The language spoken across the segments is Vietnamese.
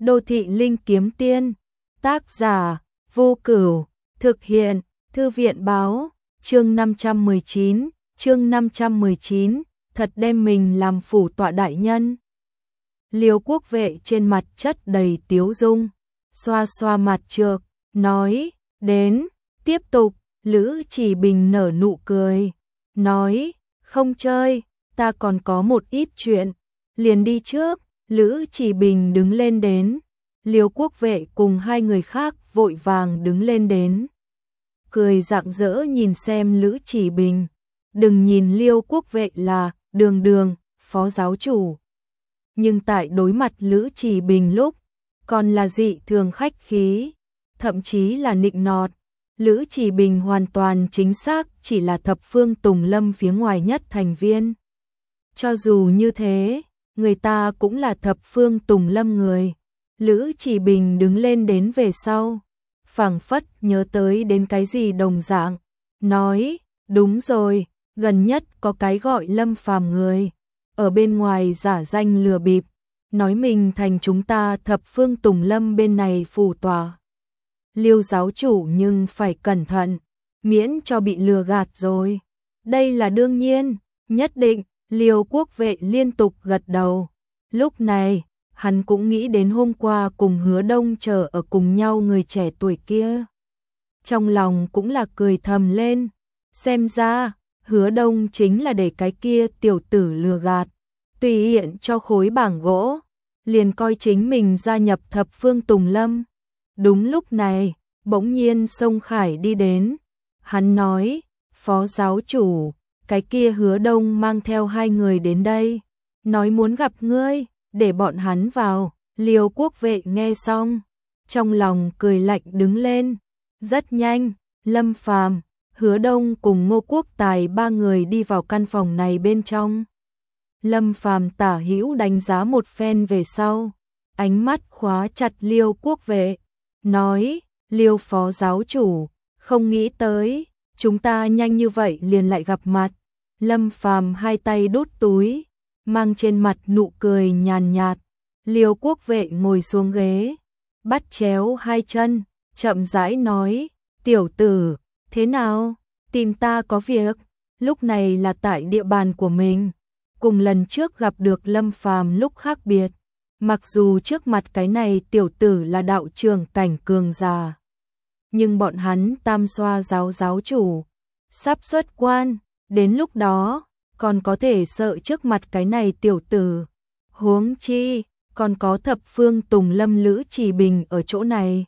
Đô thị linh kiếm tiên. Tác giả: Vô Cửu. Thực hiện: Thư viện báo. Chương 519, thật đem mình làm phủ tọa đại nhân. Liêu Quốc Vệ trên mặt chất đầy tiếu dung, xoa xoa mặt trược, nói, đến, tiếp tục. Lữ Chỉ Bình nở nụ cười, nói, không chơi, ta còn có một ít chuyện, liền đi trước. Lữ Chỉ Bình đứng lên đến, Liêu Quốc Vệ cùng hai người khác vội vàng đứng lên đến. Cười rạng rỡ nhìn xem Lữ Chỉ Bình, đừng nhìn Liêu Quốc Vệ là Đường, phó giáo chủ. Nhưng tại đối mặt Lữ Chỉ Bình lúc, còn là dị thường khách khí, thậm chí là nịnh nọt. Lữ Chỉ Bình hoàn toàn chính xác chỉ là thập phương Tùng Lâm phía ngoài nhất thành viên. Cho dù như thế, người ta cũng là thập phương Tùng Lâm người. Lữ Chỉ Bình đứng lên đến về sau, phảng phất nhớ tới đến cái gì đồng dạng, nói, đúng rồi, gần nhất có cái gọi Lâm Phàm người, ở bên ngoài giả danh lừa bịp, nói mình thành chúng ta thập phương Tùng Lâm bên này phủ tòa. Liêu giáo chủ nhưng phải cẩn thận, miễn cho bị lừa gạt rồi. Đây là đương nhiên, nhất định. Liêu Quốc Vệ liên tục gật đầu. Lúc này, hắn cũng nghĩ đến hôm qua cùng Hứa Đông chờ ở cùng nhau người trẻ tuổi kia. Trong lòng cũng là cười thầm lên, xem ra, Hứa Đông chính là để cái kia tiểu tử lừa gạt, tùy hiện cho khối bảng gỗ, liền coi chính mình gia nhập thập phương Tùng Lâm. Đúng lúc này, bỗng nhiên Sông Khải đi đến, hắn nói, phó giáo chủ, cái kia Hứa Đông mang theo hai người đến đây, nói muốn gặp ngươi, để bọn hắn vào. Liêu Quốc Vệ nghe xong, trong lòng cười lạnh đứng lên. Rất nhanh, Lâm Phàm, Hứa Đông cùng Ngô Quốc Tài ba người đi vào căn phòng này bên trong. Lâm Phàm tả hữu đánh giá một phen về sau, ánh mắt khóa chặt Liêu Quốc Vệ, nói, Liêu phó giáo chủ, không nghĩ tới, chúng ta nhanh như vậy liền lại gặp mặt. Lâm Phàm hai tay đút túi, mang trên mặt nụ cười nhàn nhạt. Liêu Quốc Vệ ngồi xuống ghế, bắt chéo hai chân, chậm rãi nói, tiểu tử, thế nào, tìm ta có việc. Lúc này là tại địa bàn của mình, cùng lần trước gặp được Lâm Phàm lúc khác biệt. Mặc dù trước mặt cái này tiểu tử là đạo trưởng cảnh cường già, nhưng bọn hắn tam xoa giáo chủ sắp xuất quan, đến lúc đó còn có thể sợ trước mặt cái này tiểu tử. Huống chi, còn có thập phương Tùng Lâm Lữ Chỉ Bình ở chỗ này,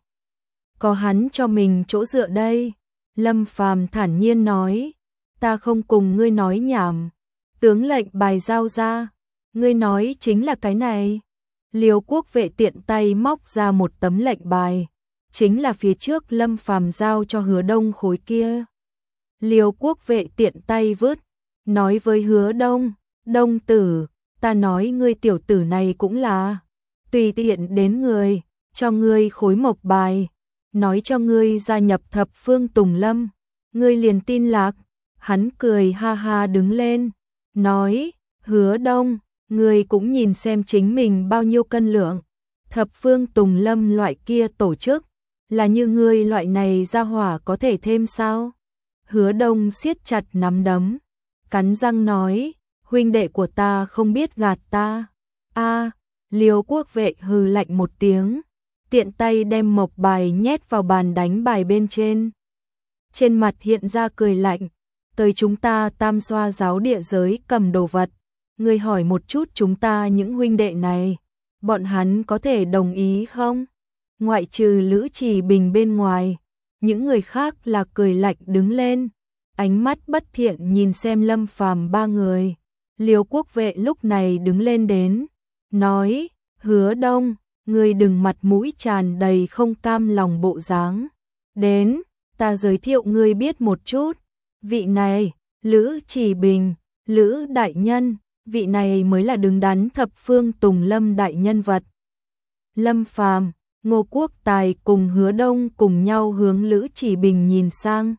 có hắn cho mình chỗ dựa đây. Lâm Phàm thản nhiên nói, ta không cùng ngươi nói nhảm, tướng lệnh bài giao ra, ngươi nói chính là cái này. Liêu Quốc Vệ tiện tay móc ra một tấm lệnh bài, chính là phía trước Lâm Phàm giao cho Hứa Đông khối kia. Liêu Quốc Vệ tiện tay vứt, nói với Hứa Đông, Đông tử, ta nói ngươi tiểu tử này cũng là tùy tiện đến người, cho ngươi khối mộc bài, nói cho ngươi gia nhập thập phương Tùng Lâm, ngươi liền tin lạc. Hắn cười ha ha đứng lên, nói, Hứa Đông, ngươi cũng nhìn xem chính mình bao nhiêu cân lượng, thập phương Tùng Lâm loại kia tổ chức, là như ngươi loại này ra hỏa có thể thêm sao? Hứa Đông siết chặt nắm đấm, cắn răng nói, huynh đệ của ta không biết gạt ta. A, Liêu Quốc Vệ hừ lạnh một tiếng, tiện tay đem mộc bài nhét vào bàn đánh bài bên trên. Trên mặt hiện ra cười lạnh, tới chúng ta tam xoa giáo địa giới cầm đồ vật, ngươi hỏi một chút chúng ta những huynh đệ này, bọn hắn có thể đồng ý không? Ngoại trừ Lữ Chỉ Bình bên ngoài, những người khác là cười lạnh đứng lên, ánh mắt bất thiện nhìn xem Lâm Phàm ba người. Liêu Quốc Vệ lúc này đứng lên đến, nói, Hứa Đông, ngươi đừng mặt mũi tràn đầy không cam lòng bộ dáng. Đến, ta giới thiệu ngươi biết một chút, vị này, Lữ Chỉ Bình, Lữ đại nhân, vị này mới là đứng đắn thập phương Tùng Lâm đại nhân vật. Lâm Phàm, Ngô Quốc Tài cùng Hứa Đông cùng nhau hướng Lữ Chỉ Bình nhìn sang.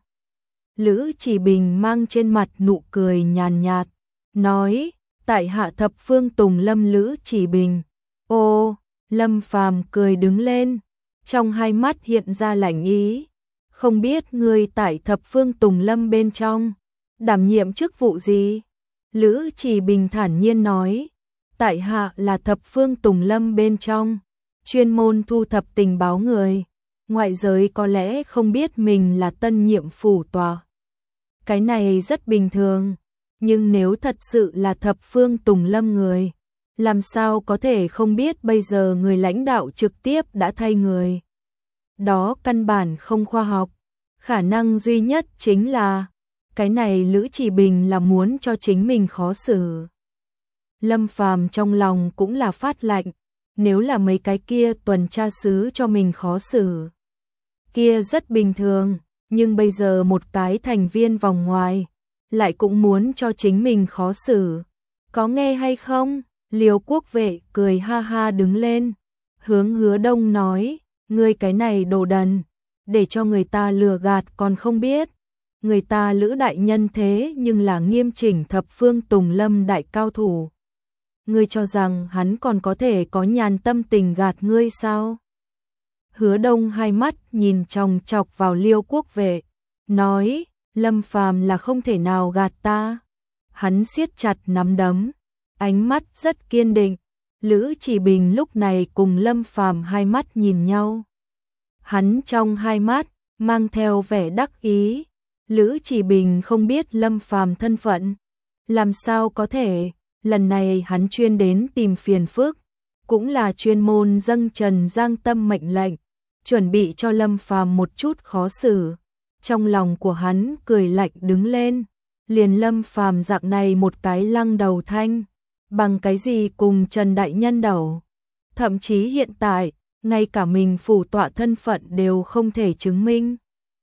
Lữ Chỉ Bình mang trên mặt nụ cười nhàn nhạt, nói, tại hạ thập phương Tùng Lâm Lữ Chỉ Bình. Ô, Lâm Phàm cười đứng lên, trong hai mắt hiện ra lạnh ý. Không biết ngươi tại Thập Phương Tùng Lâm bên trong đảm nhiệm chức vụ gì? Lữ Chỉ Bình thản nhiên nói, tại hạ là Thập Phương Tùng Lâm bên trong, chuyên môn thu thập tình báo người. Ngoại giới có lẽ không biết mình là tân nhiệm phủ tòa. Cái này rất bình thường, nhưng nếu thật sự là Thập Phương Tùng Lâm người, làm sao có thể không biết bây giờ người lãnh đạo trực tiếp đã thay người. Đó căn bản không khoa học, khả năng duy nhất chính là cái này Lữ Chỉ Bình là muốn cho chính mình khó xử. Lâm Phàm trong lòng cũng là phát lạnh, nếu là mấy cái kia tuần tra sứ cho mình khó xử, kia rất bình thường, nhưng bây giờ một cái thành viên vòng ngoài lại cũng muốn cho chính mình khó xử. Có nghe hay không? Liêu Quốc Vệ cười ha ha đứng lên, hướng Hứa Đông nói, ngươi cái này đồ đần, để cho người ta lừa gạt còn không biết. Người ta Lữ đại nhân thế nhưng là nghiêm chỉnh Thập Phương Tùng Lâm đại cao thủ. Ngươi cho rằng hắn còn có thể có nhàn tâm tình gạt ngươi sao? Hứa Đông hai mắt nhìn chòng chọc vào Liêu Quốc Vệ, nói, Lâm Phàm là không thể nào gạt ta. Hắn siết chặt nắm đấm, ánh mắt rất kiên định. Lữ Chỉ Bình lúc này cùng Lâm Phàm hai mắt nhìn nhau. Hắn trong hai mắt mang theo vẻ đắc ý. Lữ Chỉ Bình không biết Lâm Phàm thân phận, làm sao có thể, lần này hắn chuyên đến tìm phiền phức, cũng là chuyên môn dâng Trần Giang Tâm mệnh lệnh, chuẩn bị cho Lâm Phàm một chút khó xử. Trong lòng của hắn cười lạnh đứng lên, liền Lâm Phàm dạng này một cái lăng đầu thanh, bằng cái gì cùng Trần đại nhân đầu? Thậm chí hiện tại, ngay cả mình phủ tọa thân phận đều không thể chứng minh.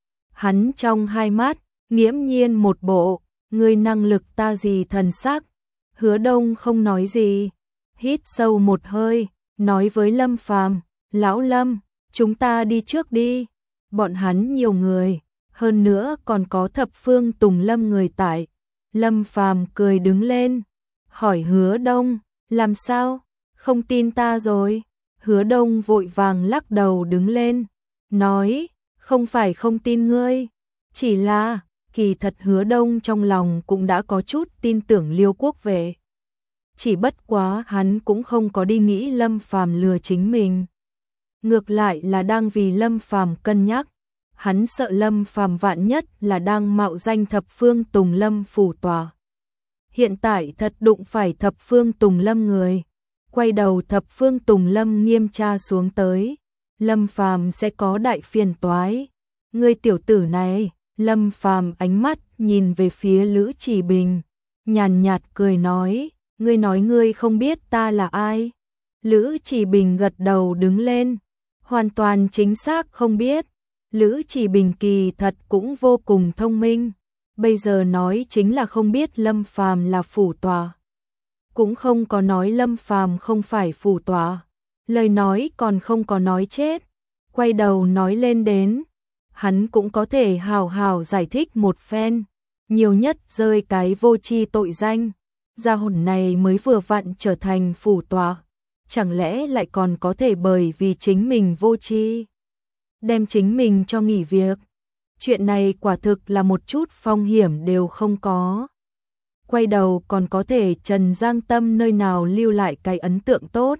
Hắn trong hai mắt, nghiễm nhiên một bộ, ngươi năng lực ta gì thần sắc. Hứa Đông không nói gì, hít sâu một hơi, nói với Lâm Phàm, lão Lâm, chúng ta đi trước đi. Bọn hắn nhiều người, hơn nữa còn có Thập Phương Tùng Lâm người tại. Lâm Phàm cười đứng lên, hỏi Hứa Đông, làm sao, không tin ta rồi? Hứa Đông vội vàng lắc đầu đứng lên, nói, không phải không tin ngươi, chỉ là, kỳ thật Hứa Đông trong lòng cũng đã có chút tin tưởng Liêu Quốc Vệ. Chỉ bất quá hắn cũng không có đi nghĩ Lâm Phàm lừa chính mình. Ngược lại là đang vì Lâm Phàm cân nhắc, hắn sợ Lâm Phàm vạn nhất là đang mạo danh Thập Phương Tùng Lâm phủ tòa. Hiện tại thật đụng phải Thập Phương Tùng Lâm người, quay đầu Thập Phương Tùng Lâm nghiêm tra xuống tới, Lâm Phàm sẽ có đại phiền toái. Ngươi tiểu tử này, Lâm Phàm ánh mắt nhìn về phía Lữ Chỉ Bình, nhàn nhạt cười nói, ngươi nói ngươi không biết ta là ai? Lữ Chỉ Bình gật đầu đứng lên, hoàn toàn chính xác không biết. Lữ Chỉ Bình kỳ thật cũng vô cùng thông minh, bây giờ nói chính là không biết Lâm Phàm là phủ tòa, cũng không có nói Lâm Phàm không phải phủ tòa, lời nói còn không có nói chết, quay đầu nói lên đến, hắn cũng có thể hào hào giải thích một phen, nhiều nhất rơi cái vô tri tội danh, gia hồn này mới vừa vặn trở thành phủ tòa, chẳng lẽ lại còn có thể bởi vì chính mình vô tri đem chính mình cho nghỉ việc. Chuyện này quả thực là một chút phong hiểm đều không có. Quay đầu còn có thể Trần Giang Tâm nơi nào lưu lại cái ấn tượng tốt.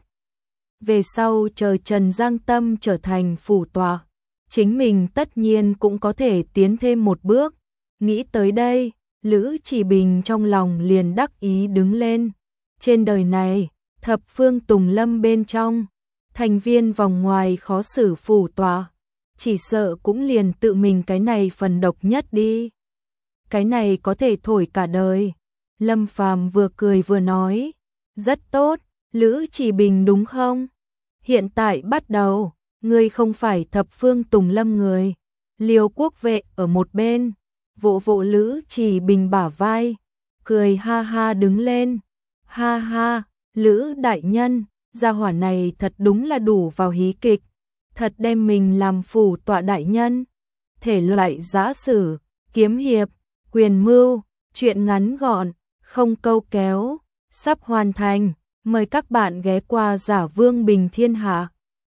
Về sau chờ Trần Giang Tâm trở thành phủ tòa, chính mình tất nhiên cũng có thể tiến thêm một bước. Nghĩ tới đây, Lữ Chỉ Bình trong lòng liền đắc ý đứng lên. Trên đời này, Thập Phương Tùng Lâm bên trong, thành viên vòng ngoài khó xử phủ tòa, chỉ sợ cũng liền tự mình cái này phần độc nhất đi. Cái này có thể thổi cả đời. Lâm Phàm vừa cười vừa nói, rất tốt, Lữ Chỉ Bình đúng không? Hiện tại bắt đầu, ngươi không phải Thập Phương Tùng Lâm người. Liêu Quốc Vệ ở một bên, vỗ vỗ Lữ Chỉ Bình bả vai, cười ha ha đứng lên. Ha ha, Lữ đại nhân, gia hỏa này thật đúng là đủ vào hí kịch, thật đem mình làm phủ tọa đại nhân. Thể loại giã sử, kiếm hiệp, quyền mưu, chuyện ngắn gọn, không câu kéo, sắp hoàn thành. Mời các bạn ghé qua Giả Vương Bình Thiên Hạ.